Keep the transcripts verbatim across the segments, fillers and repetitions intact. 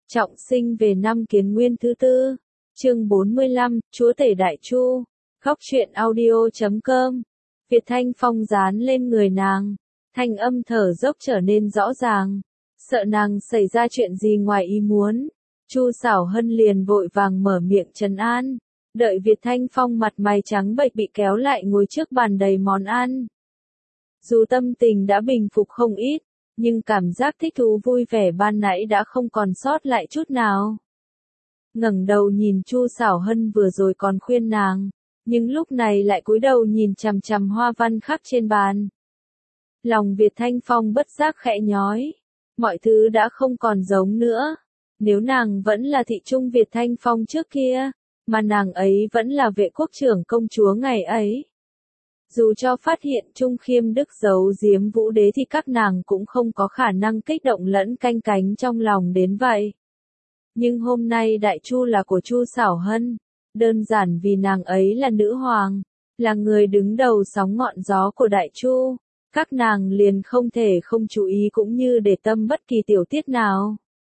Trọng sinh về năm Kiến Nguyên thứ tư, chương bốn mươi lăm, Chúa Tể Đại Chu, góc truyện audio chấm com. Việt Thanh Phong dán lên người nàng, thanh âm thở dốc trở nên rõ ràng, sợ nàng xảy ra chuyện gì ngoài ý muốn. Chu Sảo Hân liền vội vàng mở miệng trấn an, đợi Việt Thanh Phong mặt mày trắng bệch bị kéo lại ngồi trước bàn đầy món ăn. Dù tâm tình đã bình phục không ít, nhưng cảm giác thích thú vui vẻ ban nãy đã không còn sót lại chút nào. Ngẩng đầu nhìn Chu Sảo Hân vừa rồi còn khuyên nàng, nhưng lúc này lại cúi đầu nhìn chằm chằm hoa văn khắc trên bàn. Lòng Việt Thanh Phong bất giác khẽ nhói, mọi thứ đã không còn giống nữa. Nếu nàng vẫn là thị trung Việt Thanh Phong trước kia, mà nàng ấy vẫn là vệ quốc trưởng công chúa ngày ấy. Dù cho phát hiện Trung Khiêm Đức giấu giếm Vũ Đế thì các nàng cũng không có khả năng kích động lẫn canh cánh trong lòng đến vậy. Nhưng hôm nay Đại Chu là của Chu Sảo Hân, đơn giản vì nàng ấy là nữ hoàng, là người đứng đầu sóng ngọn gió của Đại Chu, các nàng liền không thể không chú ý cũng như để tâm bất kỳ tiểu tiết nào.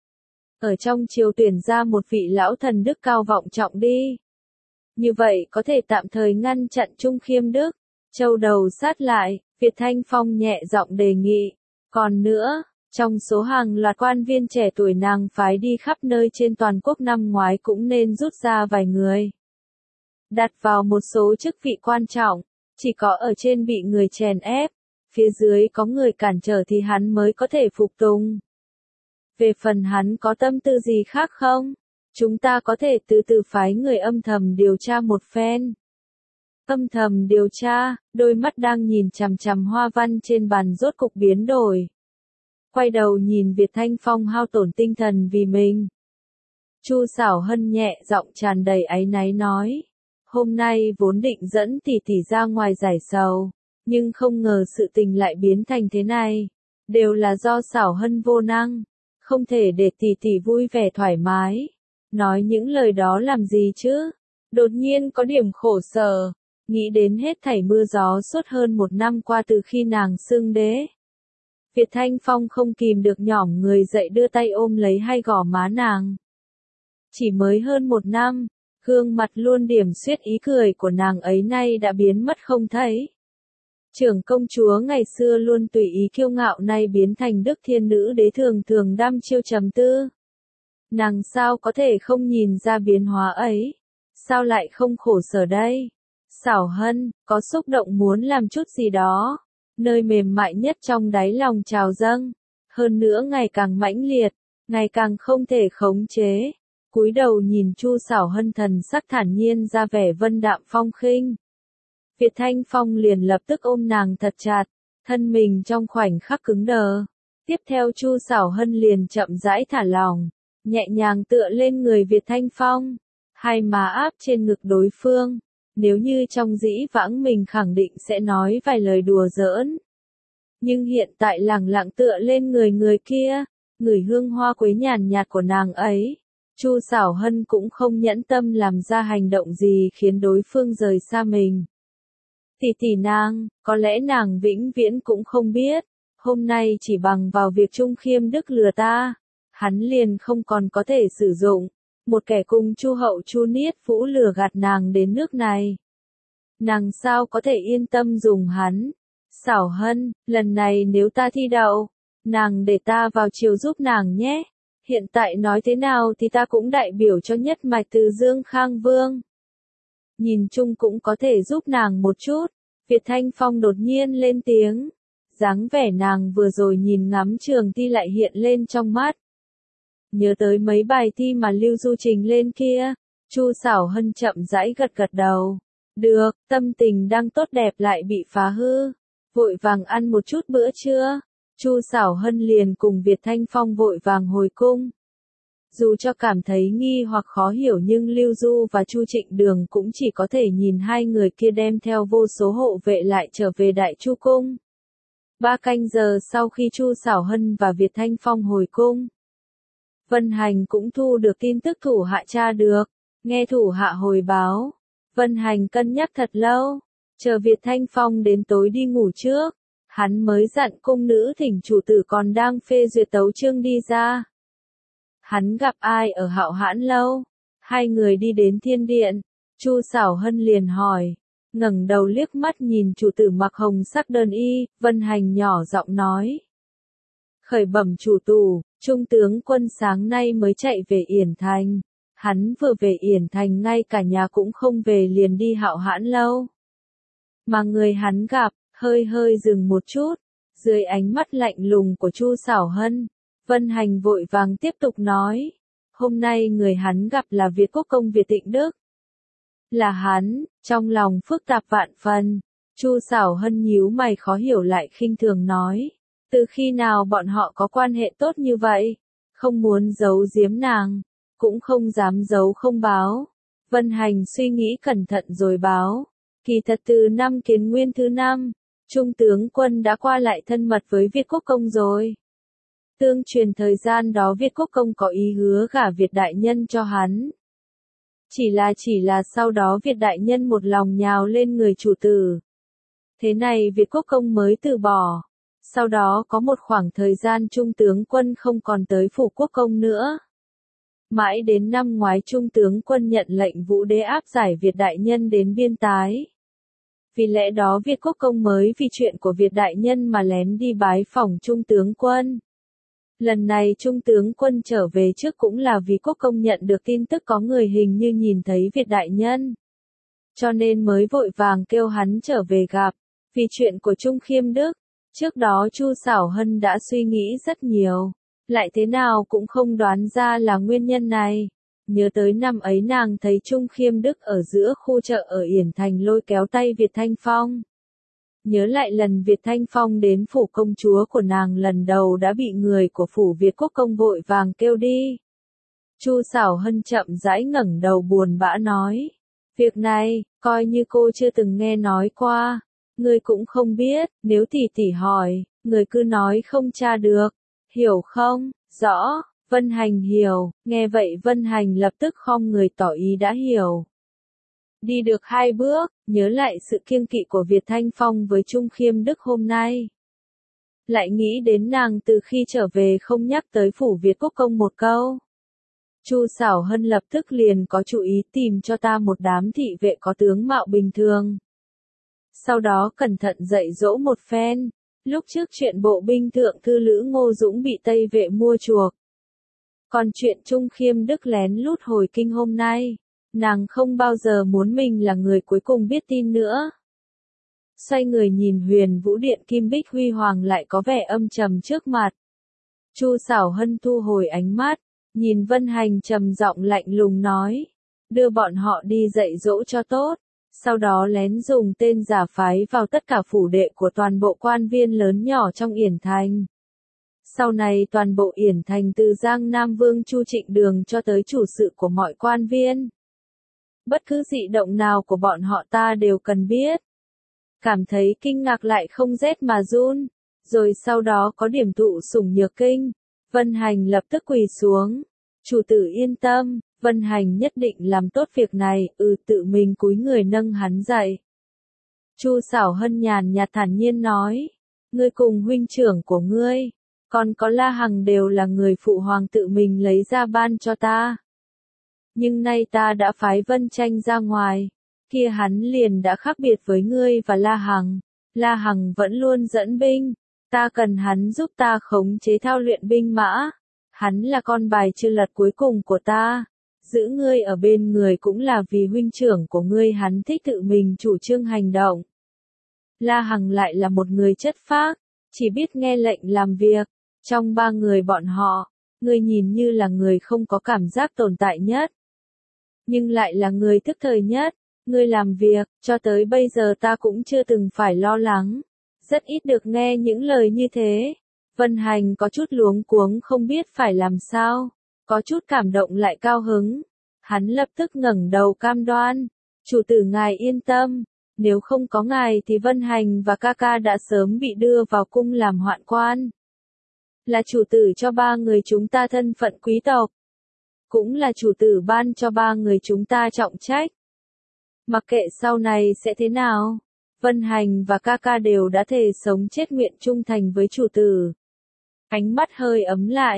Ở trong triều tuyển ra một vị lão thần đức cao vọng trọng đi. Như vậy có thể tạm thời ngăn chặn Trung Khiêm Đức. Châu đầu sát lại, Việt Thanh Phong nhẹ giọng đề nghị. Còn nữa, trong số hàng loạt quan viên trẻ tuổi nàng phái đi khắp nơi trên toàn quốc năm ngoái cũng nên rút ra vài người. Đặt vào một số chức vị quan trọng, chỉ có ở trên bị người chèn ép, phía dưới có người cản trở thì hắn mới có thể phục tùng. Về phần hắn có tâm tư gì khác không? Chúng ta có thể từ từ phái người âm thầm điều tra một phen. Âm thầm điều tra, đôi mắt đang nhìn chằm chằm hoa văn trên bàn rốt cục biến đổi. Quay đầu nhìn Việt Thanh Phong hao tổn tinh thần vì mình. Chu Sảo Hân nhẹ giọng tràn đầy áy náy nói. Hôm nay vốn định dẫn tỷ tỷ ra ngoài giải sầu, nhưng không ngờ sự tình lại biến thành thế này. Đều là do Sảo Hân vô năng, không thể để tỷ tỷ vui vẻ thoải mái. Nói những lời đó làm gì chứ? Đột nhiên có điểm khổ sở. Nghĩ đến hết thảy mưa gió suốt hơn một năm qua từ khi nàng xưng đế. Việt Thanh Phong không kìm được nhỏm người dậy đưa tay ôm lấy hai gò má nàng. Chỉ mới hơn một năm, gương mặt luôn điểm xuyết ý cười của nàng ấy nay đã biến mất không thấy. Trưởng công chúa ngày xưa luôn tùy ý kiêu ngạo nay biến thành đức thiên nữ đế thường thường đăm chiêu trầm tư. Nàng sao có thể không nhìn ra biến hóa ấy? Sao lại không khổ sở đây? Sảo Hân, có xúc động muốn làm chút gì đó, nơi mềm mại nhất trong đáy lòng trào dâng, hơn nữa ngày càng mãnh liệt, ngày càng không thể khống chế. Cúi đầu nhìn Chu Sảo Hân thần sắc thản nhiên ra vẻ vân đạm phong khinh. Việt Thanh Phong liền lập tức ôm nàng thật chặt, thân mình trong khoảnh khắc cứng đờ. Tiếp theo Chu Sảo Hân liền chậm rãi thả lỏng, nhẹ nhàng tựa lên người Việt Thanh Phong, hai má áp trên ngực đối phương. Nếu như trong dĩ vãng mình khẳng định sẽ nói vài lời đùa giỡn. Nhưng hiện tại lẳng lặng tựa lên người người kia, ngửi hương hoa quế nhàn nhạt của nàng ấy. Chu Sảo Hân cũng không nhẫn tâm làm ra hành động gì khiến đối phương rời xa mình. Tỷ tỷ nàng, có lẽ nàng vĩnh viễn cũng không biết, hôm nay chỉ bằng vào việc Trung Khiêm Đức lừa ta, hắn liền không còn có thể sử dụng. Một kẻ cùng Chu Hậu Chu Niết Vũ lừa gạt nàng đến nước này. Nàng sao có thể yên tâm dùng hắn? Sảo Hân, lần này nếu ta thi đậu, nàng để ta vào triều giúp nàng nhé. Hiện tại nói thế nào thì ta cũng đại biểu cho nhất mạch từ Dương Khang Vương. Nhìn chung cũng có thể giúp nàng một chút. Việt Thanh Phong đột nhiên lên tiếng. Dáng vẻ nàng vừa rồi nhìn ngắm Trường Thi lại hiện lên trong mắt. Nhớ tới mấy bài thi mà Lưu Du trình lên kia, Chu Sảo Hân chậm rãi gật gật đầu. Được, tâm tình đang tốt đẹp lại bị phá hư. Vội vàng ăn một chút bữa trưa. Chu Sảo Hân liền cùng Việt Thanh Phong vội vàng hồi cung. Dù cho cảm thấy nghi hoặc khó hiểu nhưng Lưu Du và Chu Trịnh Đường cũng chỉ có thể nhìn hai người kia đem theo vô số hộ vệ lại trở về Đại Chu cung. Ba canh giờ sau khi Chu Sảo Hân và Việt Thanh Phong hồi cung, Vân Hành cũng thu được tin tức thủ hạ tra được, nghe thủ hạ hồi báo. Vân Hành cân nhắc thật lâu, chờ Việt Thanh Phong đến tối đi ngủ trước, hắn mới dặn cung nữ thỉnh chủ tử còn đang phê duyệt tấu chương đi ra. Hắn gặp ai ở Hạo Hãn lâu? Hai người đi đến thiên điện, Chu Sảo Hân liền hỏi, ngẩng đầu liếc mắt nhìn chủ tử mặc hồng sắc đơn y, Vân Hành nhỏ giọng nói. Khởi bẩm chủ tù, Trung tướng quân sáng nay mới chạy về Yển Thành. Hắn vừa về Yển Thành ngay cả nhà cũng không về liền đi Hạo Hãn lâu. Mà người hắn gặp, hơi hơi dừng một chút, dưới ánh mắt lạnh lùng của Chu Sảo Hân, Vân Hành vội vàng tiếp tục nói, hôm nay người hắn gặp là Việt Quốc công Việt Tịnh Đức. Là hắn, trong lòng phức tạp vạn phần, Chu Sảo Hân nhíu mày khó hiểu lại khinh thường nói, từ khi nào bọn họ có quan hệ tốt như vậy, không muốn giấu giếm nàng, cũng không dám giấu không báo. Vân Hành suy nghĩ cẩn thận rồi báo, kỳ thật từ năm Kiến Nguyên thứ năm, Trung tướng quân đã qua lại thân mật với Việt Quốc công rồi. Tương truyền thời gian đó Việt Quốc công có ý hứa gả Việt đại nhân cho hắn. Chỉ là chỉ là sau đó Việt đại nhân một lòng nhào lên người chủ tử. Thế này Việt Quốc công mới từ bỏ. Sau đó có một khoảng thời gian Trung tướng quân không còn tới phủ Quốc công nữa. Mãi đến năm ngoái Trung tướng quân nhận lệnh Vũ đế áp giải Việt đại nhân đến biên tái. Vì lẽ đó Việt Quốc công mới vì chuyện của Việt đại nhân mà lén đi bái phỏng Trung tướng quân. Lần này Trung tướng quân trở về trước cũng là vì Quốc công nhận được tin tức có người hình như nhìn thấy Việt đại nhân. Cho nên mới vội vàng kêu hắn trở về gặp. Vì chuyện của Trung Khiêm Đức, trước đó Chu Sảo Hân đã suy nghĩ rất nhiều. Lại thế nào cũng không đoán ra là nguyên nhân này. Nhớ tới năm ấy nàng thấy Trung Khiêm Đức ở giữa khu chợ ở Yển Thành lôi kéo tay Việt Thanh Phong. Nhớ lại lần Việt Thanh Phong đến phủ công chúa của nàng lần đầu đã bị người của phủ Việt Quốc công vội vàng kêu đi. Chu Sảo Hân chậm rãi ngẩng đầu buồn bã nói. Việc này, coi như cô chưa từng nghe nói qua. Người cũng không biết, nếu tỷ tỷ hỏi, người cứ nói không tra được. Hiểu không? Rõ. Vân Hành hiểu, nghe vậy Vân Hành lập tức khom người tỏ ý đã hiểu. Đi được hai bước, nhớ lại sự kiêng kỵ của Việt Thanh Phong với Trung Khiêm Đức hôm nay. Lại nghĩ đến nàng từ khi trở về không nhắc tới phủ Việt Quốc công một câu. Chu Sảo Hân lập tức liền có chủ ý tìm cho ta một đám thị vệ có tướng mạo bình thường. Sau đó cẩn thận dạy dỗ một phen, lúc trước chuyện bộ binh thượng thư Lữ Ngô Dũng bị Tây vệ mua chuộc. Còn chuyện Trung Khiêm Đức lén lút hồi kinh hôm nay, nàng không bao giờ muốn mình là người cuối cùng biết tin nữa. Xoay người nhìn Huyền Vũ Điện Kim Bích Huy Hoàng lại có vẻ âm trầm trước mặt. Chu Sảo Hân thu hồi ánh mắt, nhìn Vân Hành trầm giọng lạnh lùng nói, đưa bọn họ đi dạy dỗ cho tốt, sau đó lén dùng tên giả phái vào tất cả phủ đệ của toàn bộ quan viên lớn nhỏ trong Yển Thành. Sau này toàn bộ Yển Thành từ Giang Nam Vương Chu Trịnh Đường cho tới chủ sự của mọi quan viên. Bất cứ dị động nào của bọn họ ta đều cần biết. Cảm thấy kinh ngạc lại không rét mà run. Rồi sau đó có điểm tụ sủng nhược kinh. Vân Hành lập tức quỳ xuống. Chủ tử yên tâm, Vân Hành nhất định làm tốt việc này, ừ tự mình cúi người nâng hắn dậy. Chu Sảo Hân nhàn nhạt thản nhiên nói. Ngươi cùng huynh trưởng của ngươi, còn có La Hằng đều là người phụ hoàng tự mình lấy ra ban cho ta. Nhưng nay ta đã phái Vân Tranh ra ngoài, kia hắn liền đã khác biệt với ngươi và La Hằng. La Hằng vẫn luôn dẫn binh, ta cần hắn giúp ta khống chế thao luyện binh mã. Hắn là con bài chưa lật cuối cùng của ta. Giữ ngươi ở bên người cũng là vì huynh trưởng của ngươi hắn thích tự mình chủ trương hành động. La Hằng lại là một người chất phác, chỉ biết nghe lệnh làm việc. Trong ba người bọn họ, ngươi nhìn như là người không có cảm giác tồn tại nhất. Nhưng lại là người thức thời nhất, ngươi làm việc, cho tới bây giờ ta cũng chưa từng phải lo lắng. Rất ít được nghe những lời như thế. Vân Hành có chút luống cuống không biết phải làm sao, có chút cảm động lại cao hứng. Hắn lập tức ngẩng đầu cam đoan, chủ tử ngài yên tâm, nếu không có ngài thì Vân Hành và ca ca đã sớm bị đưa vào cung làm hoạn quan. Là chủ tử cho ba người chúng ta thân phận quý tộc. Cũng là chủ tử ban cho ba người chúng ta trọng trách. Mặc kệ sau này sẽ thế nào, Vân Hành và ca ca đều đã thề sống chết nguyện trung thành với chủ tử. Ánh mắt hơi ấm lại,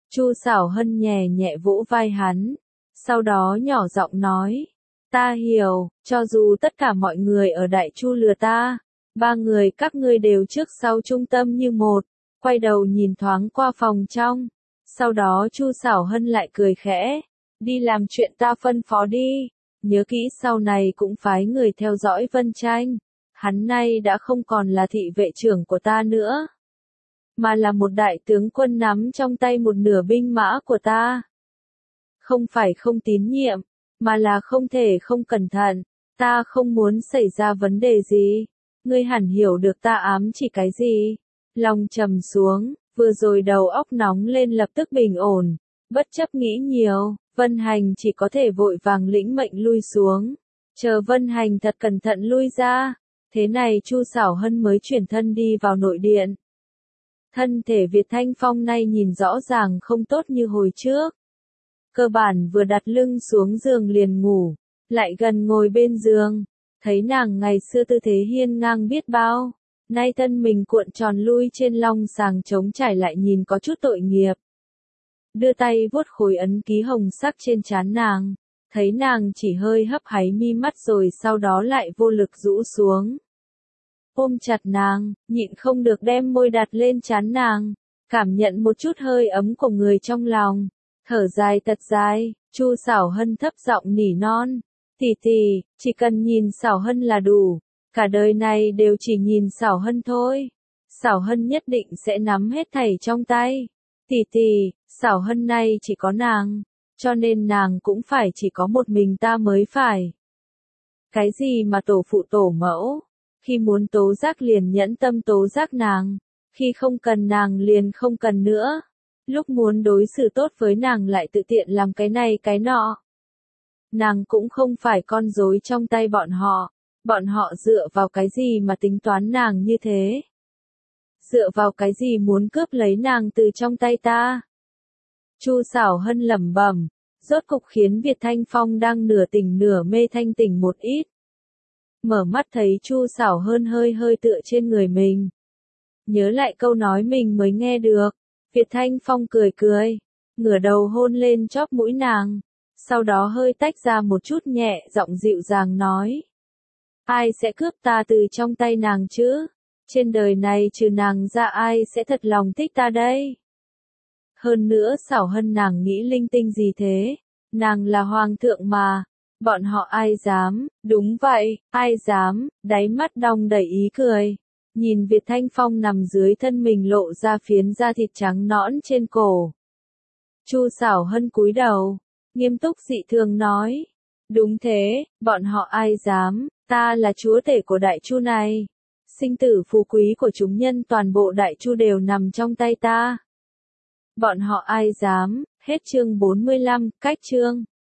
Chu Sảo Hân nhẹ nhẹ vỗ vai hắn, sau đó nhỏ giọng nói, ta hiểu, cho dù tất cả mọi người ở Đại Chu lừa ta, ba người các ngươi đều trước sau trung tâm như một, quay đầu nhìn thoáng qua phòng trong, sau đó Chu Sảo Hân lại cười khẽ, đi làm chuyện ta phân phó đi, nhớ kỹ sau này cũng phái người theo dõi Vân Tranh, hắn nay đã không còn là thị vệ trưởng của ta nữa, mà là một đại tướng quân nắm trong tay một nửa binh mã của ta. Không phải không tín nhiệm, mà là không thể không cẩn thận, ta không muốn xảy ra vấn đề gì, ngươi hẳn hiểu được ta ám chỉ cái gì. Lòng trầm xuống, vừa rồi đầu óc nóng lên lập tức bình ổn, bất chấp nghĩ nhiều, Vân Hành chỉ có thể vội vàng lĩnh mệnh lui xuống, chờ Vân Hành thật cẩn thận lui ra, thế này Chu Sảo Hân mới chuyển thân đi vào nội điện. Thân thể Việt Thanh Phong nay nhìn rõ ràng không tốt như hồi trước. Cơ bản vừa đặt lưng xuống giường liền ngủ, lại gần ngồi bên giường, thấy nàng ngày xưa tư thế hiên ngang biết bao, nay thân mình cuộn tròn lui trên long sàng trống trải lại nhìn có chút tội nghiệp. Đưa tay vuốt khối ấn ký hồng sắc trên trán nàng, thấy nàng chỉ hơi hấp háy mi mắt rồi sau đó lại vô lực rũ xuống. Ôm chặt nàng, nhịn không được đem môi đặt lên trán nàng, cảm nhận một chút hơi ấm của người trong lòng. Thở dài thật dài, Chu Sảo Hân thấp giọng nỉ non, tỷ tỷ, chỉ cần nhìn Sảo Hân là đủ, cả đời này đều chỉ nhìn Sảo Hân thôi. Sảo Hân nhất định sẽ nắm hết thảy trong tay. Tỷ tỷ, Sảo Hân này chỉ có nàng, cho nên nàng cũng phải chỉ có một mình ta mới phải. Cái gì mà tổ phụ tổ mẫu, khi muốn tố giác liền nhẫn tâm tố giác nàng, khi không cần nàng liền không cần nữa. Lúc muốn đối xử tốt với nàng lại tự tiện làm cái này cái nọ. Nàng cũng không phải con rối trong tay bọn họ, bọn họ dựa vào cái gì mà tính toán nàng như thế? Dựa vào cái gì muốn cướp lấy nàng từ trong tay ta? Chu Sảo Hân lẩm bẩm, rốt cục khiến Việt Thanh Phong đang nửa tỉnh nửa mê thanh tỉnh một ít. Mở mắt thấy Chu Sảo Hân hơi hơi tựa trên người mình. Nhớ lại câu nói mình mới nghe được. Việt Thanh Phong cười cười, ngửa đầu hôn lên chóp mũi nàng, sau đó hơi tách ra một chút nhẹ giọng dịu dàng nói. Ai sẽ cướp ta từ trong tay nàng chứ? Trên đời này trừ nàng ra ai sẽ thật lòng thích ta đây? Hơn nữa Sảo Hân nàng nghĩ linh tinh gì thế? Nàng là hoàng thượng mà, bọn họ ai dám? Đúng vậy, ai dám? Đáy mắt đong đầy ý cười. Nhìn Việt Thanh Phong nằm dưới thân mình lộ ra phiến da thịt trắng nõn trên cổ. Chu Sảo Hân cúi đầu, nghiêm túc dị thường nói. Đúng thế, bọn họ ai dám, ta là chúa tể của Đại Chu này. Sinh tử phú quý của chúng nhân toàn bộ Đại Chu đều nằm trong tay ta. Bọn họ ai dám, hết chương bốn mươi lăm, cách chương.